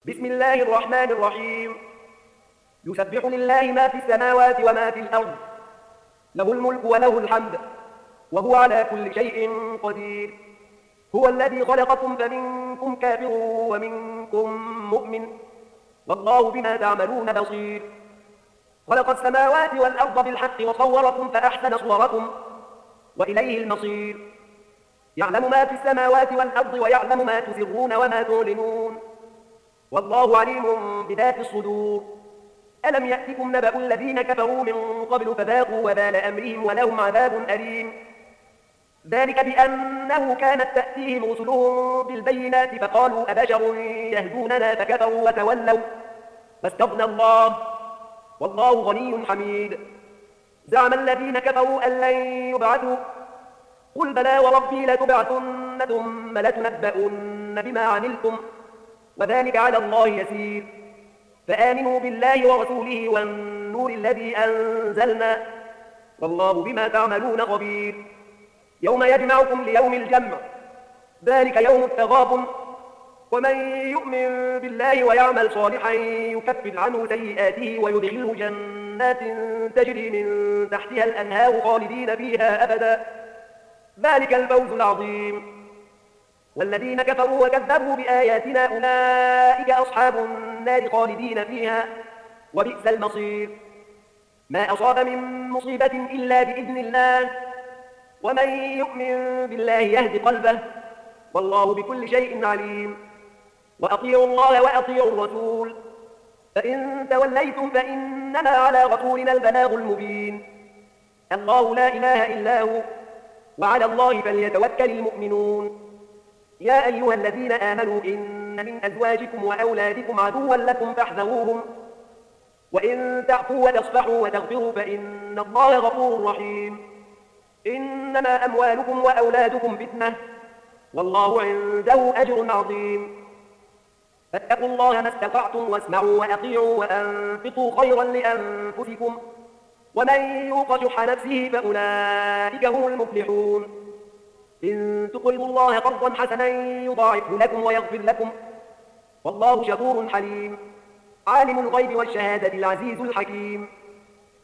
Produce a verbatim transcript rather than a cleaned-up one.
بسم الله الرحمن الرحيم. يسبح لله ما في السماوات وما في الأرض، له الملك وله الحمد، وهو على كل شيء قدير. هو الذي خلقكم فمنكم كافر ومنكم مؤمن، والله بما تعملون بصير. خلق السماوات والأرض بالحق وصوركم فأحسن صوركم وإليه المصير. يعلم ما في السماوات والأرض ويعلم ما تسرون وما تعلنون، والله عليم بذات الصدور. ألم يأتكم نبأ الذين كفروا من قبل فذاقوا وبال أمرهم ولهم عذاب أليم. ذلك بأنه كانت تأتيهم رسلهم بالبينات فقالوا أبشر يهدوننا فكفروا وتولوا فاستغنى الله والله غني حميد. زعم الذين كفروا أن لن يبعثوا، قل بلى وربي لتبعثن ثم لتنبؤن بما عملتم وذلك على الله يسير. فآمنوا بالله ورسوله والنور الذي أنزلنا والله بما تعملون خبير. يوم يجمعكم ليوم الجمع، ذلك يوم التغابن. ومن يؤمن بالله ويعمل صالحا يكفر عنه سيئاته ويدخله جنات تجري من تحتها الأنهار خالدين فيها أبدا، ذلك الفوز العظيم. والذين كفروا وكذبوا بآياتنا أولئك أصحاب النار خالدين فيها وبئس المصير. ما أصاب من مصيبة إلا بإذن الله، ومن يؤمن بالله يهد قلبه والله بكل شيء عليم. وأطيعوا الله وأطيعوا الرسول، فإن توليتم فإنما على رسولنا البلاغ المبين. الله لا إله إلا هو وعلى الله فليتوكل المؤمنون. يا أيها الذين آمنوا إن من أزواجكم وأولادكم عدوا لكم فاحذروهم، وإن تعفوا وتصفحوا وتغفروا فإن الله غفور رحيم. إنما أموالكم وأولادكم فتنة والله عنده أجر عظيم. فاتقوا الله ما استطعتم واسمعوا وأطيعوا وأنفقوا خيرا لأنفسكم، ومن يوق شح نفسه فأولئك هم المفلحون. إن تقرضوا الله قرضا حسنا يضاعفه لكم ويغفر لكم والله شكور حليم. عالم الغيب والشهادة العزيز الحكيم.